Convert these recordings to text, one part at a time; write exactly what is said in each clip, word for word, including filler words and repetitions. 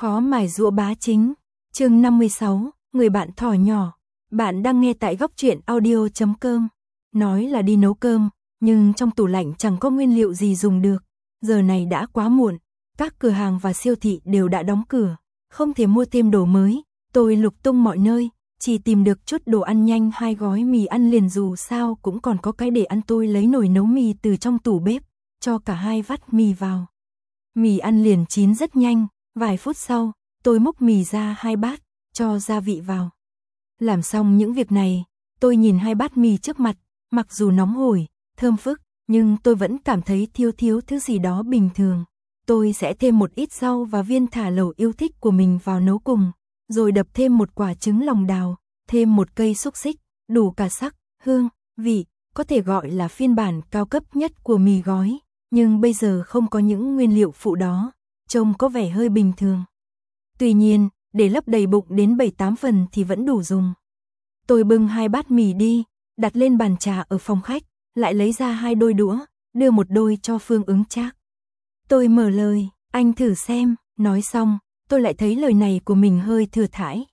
Khó mài giũa bá chính. Chương năm mươi sáu, người bạn thỏ nhỏ. Bạn đang nghe tại góc truyện audio chấm com. Nói là đi nấu cơm, nhưng trong tủ lạnh chẳng có nguyên liệu gì dùng được. Giờ này đã quá muộn, các cửa hàng và siêu thị đều đã đóng cửa, không thể mua thêm đồ mới. Tôi lục tung mọi nơi, chỉ tìm được chút đồ ăn nhanh, hai gói mì ăn liền, dù sao cũng còn có cái để ăn. Tôi lấy nồi nấu mì từ trong tủ bếp, cho cả hai vắt mì vào. Mì ăn liền chín rất nhanh, vài phút sau, tôi múc mì ra hai bát, cho gia vị vào. Làm xong những việc này, tôi nhìn hai bát mì trước mặt, mặc dù nóng hổi, thơm phức, nhưng tôi vẫn cảm thấy thiếu thiếu thứ gì đó bình thường. Tôi sẽ thêm một ít rau và viên thả lẩu yêu thích của mình vào nấu cùng, rồi đập thêm một quả trứng lòng đào, thêm một cây xúc xích, đủ cả sắc, hương, vị, có thể gọi là phiên bản cao cấp nhất của mì gói, nhưng bây giờ không có những nguyên liệu phụ đó, trông có vẻ hơi bình thường. Tuy nhiên, để lấp đầy bụng đến bảy tám phần thì vẫn đủ dùng. Tôi bưng hai bát mì đi, đặt lên bàn trà ở phòng khách, lại lấy ra hai đôi đũa, đưa một đôi cho Phương Ứng Trác. Tôi mở lời, anh thử xem, nói xong, tôi lại thấy lời này của mình hơi thừa thãi.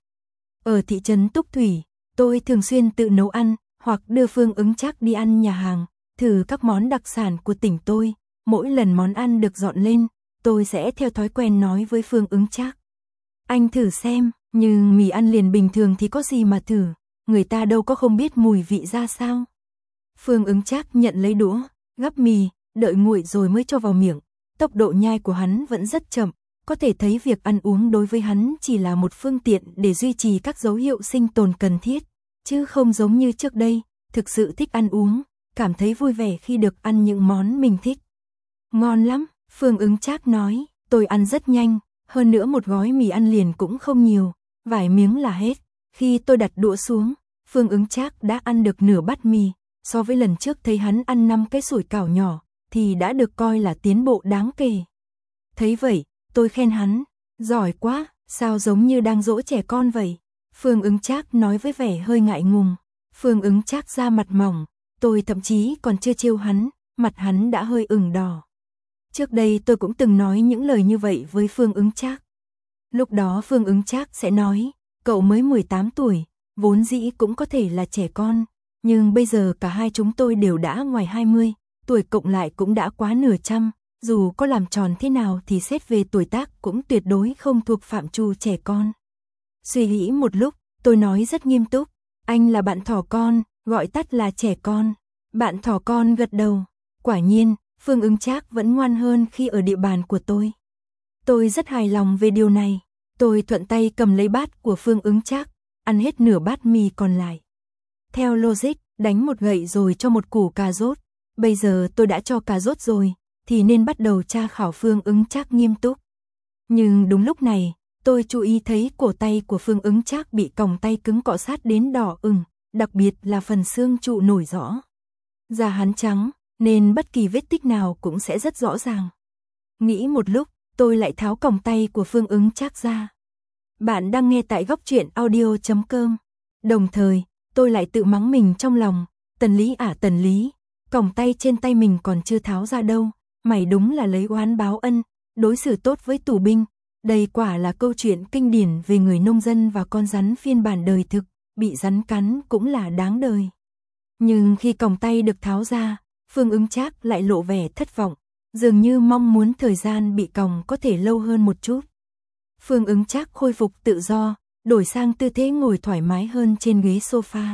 Ở thị trấn Túc Thủy, tôi thường xuyên tự nấu ăn, hoặc đưa Phương Ứng Trác đi ăn nhà hàng, thử các món đặc sản của tỉnh tôi. Mỗi lần món ăn được dọn lên, tôi sẽ theo thói quen nói với Phương Ứng Trác: anh thử xem, nhưng mì ăn liền bình thường thì có gì mà thử, người ta đâu có không biết mùi vị ra sao. Phương Ứng Trác nhận lấy đũa, gắp mì, đợi nguội rồi mới cho vào miệng. Tốc độ nhai của hắn vẫn rất chậm, có thể thấy việc ăn uống đối với hắn chỉ là một phương tiện để duy trì các dấu hiệu sinh tồn cần thiết, chứ không giống như trước đây, thực sự thích ăn uống, cảm thấy vui vẻ khi được ăn những món mình thích. Ngon lắm, Phương Ứng Trác nói, tôi ăn rất nhanh, hơn nữa một gói mì ăn liền cũng không nhiều, vài miếng là hết. Khi tôi đặt đũa xuống, Phương Ứng Trác đã ăn được nửa bát mì, so với lần trước thấy hắn ăn năm cái sủi cảo nhỏ, thì đã được coi là tiến bộ đáng kể. Thấy vậy, tôi khen hắn, giỏi quá, sao giống như đang dỗ trẻ con vậy. Phương Ứng Trác nói với vẻ hơi ngại ngùng. Phương Ứng Trác da mặt mỏng, tôi thậm chí còn chưa trêu hắn, mặt hắn đã hơi ửng đỏ. Trước đây tôi cũng từng nói những lời như vậy với Phương Ứng Trác. Lúc đó Phương Ứng Trác sẽ nói, cậu mới mười tám tuổi, vốn dĩ cũng có thể là trẻ con, nhưng bây giờ cả hai chúng tôi đều đã ngoài hai mươi, tuổi cộng lại cũng đã quá nửa trăm, dù có làm tròn thế nào thì xét về tuổi tác cũng tuyệt đối không thuộc phạm trù trẻ con. Suy nghĩ một lúc, tôi nói rất nghiêm túc, anh là bạn thỏ con, gọi tắt là trẻ con. Bạn thỏ con gật đầu, quả nhiên, Phương Ứng Trác vẫn ngoan hơn khi ở địa bàn của tôi. Tôi rất hài lòng về điều này, tôi thuận tay cầm lấy bát của Phương Ứng Trác, ăn hết nửa bát mì còn lại. Theo logic, đánh một gậy rồi cho một củ cà rốt, bây giờ tôi đã cho cà rốt rồi, thì nên bắt đầu tra khảo Phương Ứng Trác nghiêm túc. Nhưng đúng lúc này, tôi chú ý thấy cổ tay của Phương Ứng Trác bị còng tay cứng cọ sát đến đỏ ửng, đặc biệt là phần xương trụ nổi rõ. Da hắn trắng, nên bất kỳ vết tích nào cũng sẽ rất rõ ràng. Nghĩ một lúc, tôi lại tháo còng tay của Phương Ứng Trác ra. Bạn đang nghe tại góc truyện audio chấm com. Đồng thời, tôi lại tự mắng mình trong lòng, Tần Lý à Tần Lý, còng tay trên tay mình còn chưa tháo ra đâu, mày đúng là lấy oán báo ân, đối xử tốt với tù binh. Đây quả là câu chuyện kinh điển về người nông dân và con rắn phiên bản đời thực, bị rắn cắn cũng là đáng đời. Nhưng khi còng tay được tháo ra, Phương Ứng Trác lại lộ vẻ thất vọng, dường như mong muốn thời gian bị còng có thể lâu hơn một chút. Phương Ứng Trác khôi phục tự do, đổi sang tư thế ngồi thoải mái hơn trên ghế sofa.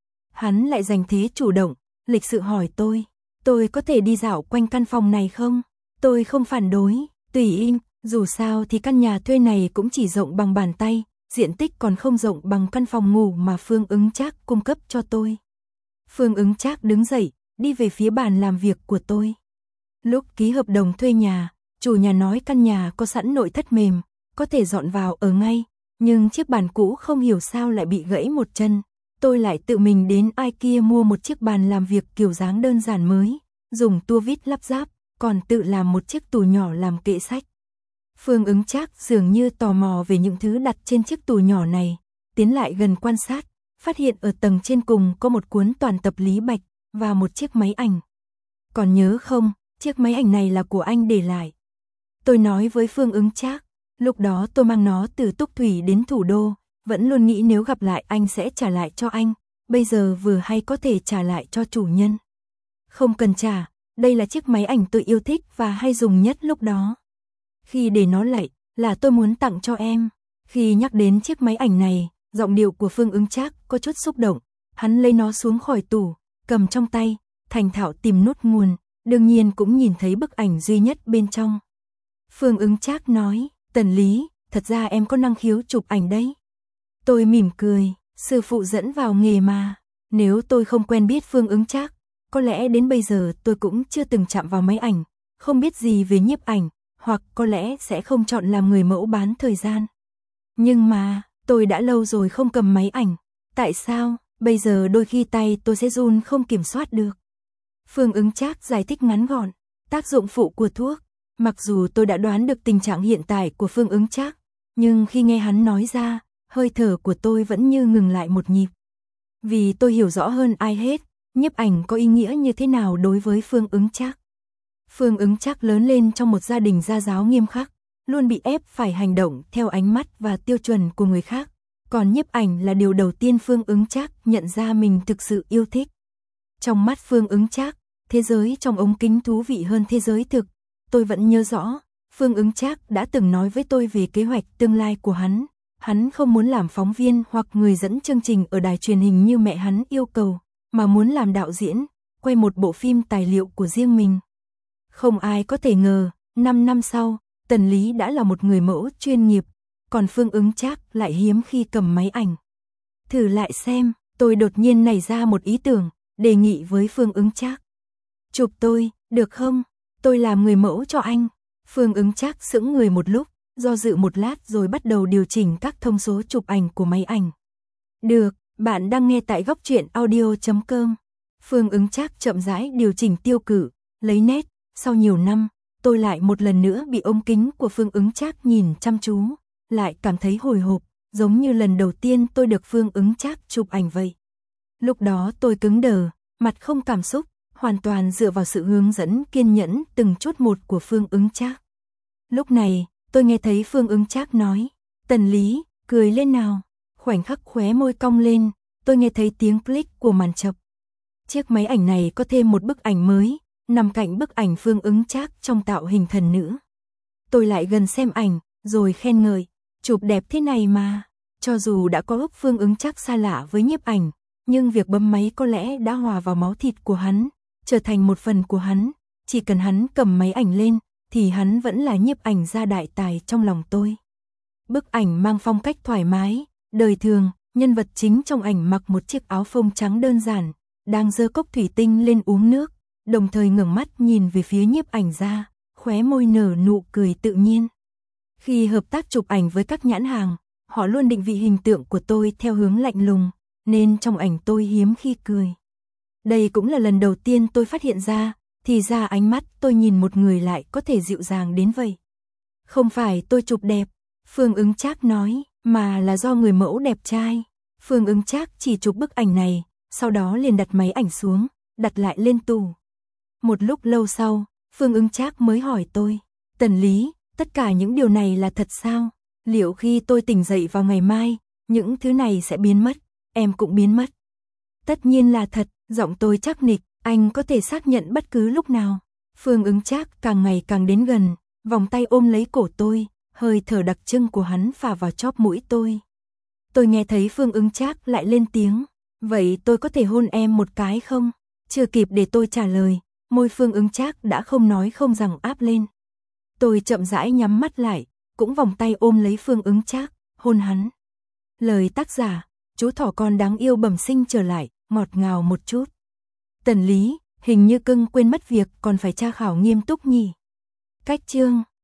Hắn lại giành thế chủ động, lịch sự hỏi tôi, tôi có thể đi dạo quanh căn phòng này không? Tôi không phản đối, tùy ý, dù sao thì căn nhà thuê này cũng chỉ rộng bằng bàn tay, diện tích còn không rộng bằng căn phòng ngủ mà Phương Ứng Trác cung cấp cho tôi. Phương Ứng Trác đứng dậy, đi về phía bàn làm việc của tôi. Lúc ký hợp đồng thuê nhà, chủ nhà nói căn nhà có sẵn nội thất mềm, có thể dọn vào ở ngay, nhưng chiếc bàn cũ không hiểu sao lại bị gãy một chân. Tôi lại tự mình đến IKEA mua một chiếc bàn làm việc kiểu dáng đơn giản mới, dùng tua vít lắp ráp, còn tự làm một chiếc tủ nhỏ làm kệ sách. Phương Ứng Trác dường như tò mò về những thứ đặt trên chiếc tủ nhỏ này, tiến lại gần quan sát, phát hiện ở tầng trên cùng có một cuốn toàn tập Lý Bạch và một chiếc máy ảnh. Còn nhớ không, chiếc máy ảnh này là của anh để lại. Tôi nói với Phương Ứng Trác, Lúc đó tôi mang nó từ Túc Thủy đến thủ đô, vẫn luôn nghĩ nếu gặp lại anh sẽ trả lại cho anh, bây giờ vừa hay có thể trả lại cho chủ nhân. Không cần trả, đây là chiếc máy ảnh tôi yêu thích và hay dùng nhất lúc đó. Khi để nó lại, là tôi muốn tặng cho em. Khi nhắc đến chiếc máy ảnh này, giọng điệu của Phương Ứng Trác có chút xúc động. Hắn lấy nó xuống khỏi tủ, cầm trong tay, thành thạo tìm nút nguồn, đương nhiên cũng nhìn thấy bức ảnh duy nhất bên trong. Phương Ứng Trác nói, Tần Lý, thật ra em có năng khiếu chụp ảnh đấy. Tôi mỉm cười, sư phụ dẫn vào nghề mà. Nếu tôi không quen biết Phương Ứng Trác, có lẽ đến bây giờ tôi cũng chưa từng chạm vào máy ảnh, không biết gì về nhiếp ảnh, hoặc có lẽ sẽ không chọn làm người mẫu bán thời gian. Nhưng mà, tôi đã lâu rồi không cầm máy ảnh. Tại sao? Bây giờ đôi khi tay tôi sẽ run không kiểm soát được. Phương Ứng Trác giải thích ngắn gọn, tác dụng phụ của thuốc. Mặc dù tôi đã đoán được tình trạng hiện tại của Phương Ứng Trác, nhưng khi nghe hắn nói ra, hơi thở của tôi vẫn như ngừng lại một nhịp. Vì tôi hiểu rõ hơn ai hết, nhiếp ảnh có ý nghĩa như thế nào đối với Phương Ứng Trác. Phương Ứng Trác lớn lên trong một gia đình gia giáo nghiêm khắc, luôn bị ép phải hành động theo ánh mắt và tiêu chuẩn của người khác. Còn nhiếp ảnh là điều đầu tiên Phương Ứng Trác nhận ra mình thực sự yêu thích. Trong mắt Phương Ứng Trác, thế giới trong ống kính thú vị hơn thế giới thực. Tôi vẫn nhớ rõ, Phương Ứng Trác đã từng nói với tôi về kế hoạch tương lai của hắn. Hắn không muốn làm phóng viên hoặc người dẫn chương trình ở đài truyền hình như mẹ hắn yêu cầu, mà muốn làm đạo diễn, quay một bộ phim tài liệu của riêng mình. Không ai có thể ngờ, năm năm sau, Tần Lý đã là một người mẫu chuyên nghiệp, còn Phương Ứng Trác lại hiếm khi cầm máy ảnh. Thử lại xem, tôi đột nhiên nảy ra một ý tưởng, đề nghị với Phương Ứng Trác. Chụp tôi, được không? Tôi làm người mẫu cho anh. Phương Ứng Trác sững người một lúc, do dự một lát rồi bắt đầu điều chỉnh các thông số chụp ảnh của máy ảnh. Được, bạn đang nghe tại góc truyện audio chấm com. Phương Ứng Trác chậm rãi điều chỉnh tiêu cự, lấy nét. Sau nhiều năm, tôi lại một lần nữa bị ống kính của Phương Ứng Trác nhìn chăm chú, lại cảm thấy hồi hộp, giống như lần đầu tiên tôi được Phương Ứng Trác chụp ảnh vậy. Lúc đó tôi cứng đờ, mặt không cảm xúc, hoàn toàn dựa vào sự hướng dẫn kiên nhẫn từng chút một của Phương Ứng Trác. Lúc này, tôi nghe thấy Phương Ứng Trác nói, Tần Lý, cười lên nào. Khoảnh khắc khóe môi cong lên, tôi nghe thấy tiếng click của màn chập. Chiếc máy ảnh này có thêm một bức ảnh mới, nằm cạnh bức ảnh Phương Ứng Trác trong tạo hình thần nữ. Tôi lại gần xem ảnh, rồi khen ngợi, chụp đẹp thế này mà. Cho dù đã có ước Phương Ứng Trác xa lạ với nhiếp ảnh, nhưng việc bấm máy có lẽ đã hòa vào máu thịt của hắn, trở thành một phần của hắn. Chỉ cần hắn cầm máy ảnh lên, thì hắn vẫn là nhiếp ảnh gia đại tài trong lòng tôi. Bức ảnh mang phong cách thoải mái, đời thường, nhân vật chính trong ảnh mặc một chiếc áo phông trắng đơn giản, đang giơ cốc thủy tinh lên uống nước, đồng thời ngẩng mắt nhìn về phía nhiếp ảnh gia, khóe môi nở nụ cười tự nhiên. Khi hợp tác chụp ảnh với các nhãn hàng, họ luôn định vị hình tượng của tôi theo hướng lạnh lùng, nên trong ảnh tôi hiếm khi cười. Đây cũng là lần đầu tiên tôi phát hiện ra, thì ra ánh mắt tôi nhìn một người lại có thể dịu dàng đến vậy. Không phải tôi chụp đẹp, Phương Ứng Trác nói, mà là do người mẫu đẹp trai. Phương Ứng Trác chỉ chụp bức ảnh này, sau đó liền đặt máy ảnh xuống, đặt lại lên tủ. Một lúc lâu sau, Phương Ứng Trác mới hỏi tôi, Tần Lý, tất cả những điều này là thật sao? Liệu khi tôi tỉnh dậy vào ngày mai, những thứ này sẽ biến mất, em cũng biến mất? Tất nhiên là thật, giọng tôi chắc nịch, anh có thể xác nhận bất cứ lúc nào. Phương Ứng Trác càng ngày càng đến gần, vòng tay ôm lấy cổ tôi, hơi thở đặc trưng của hắn phả vào chóp mũi tôi. Tôi nghe thấy Phương Ứng Trác lại lên tiếng, vậy tôi có thể hôn em một cái không? Chưa kịp để tôi trả lời, môi Phương Ứng Trác đã không nói không rằng áp lên. Tôi chậm rãi nhắm mắt lại, cũng vòng tay ôm lấy Phương Ứng Trác, hôn hắn. Lời tác giả, chú thỏ con đáng yêu bẩm sinh trở lại, ngọt ngào một chút. Tần Lý, hình như cưng quên mất việc còn phải tra khảo nghiêm túc nhỉ. Cách chương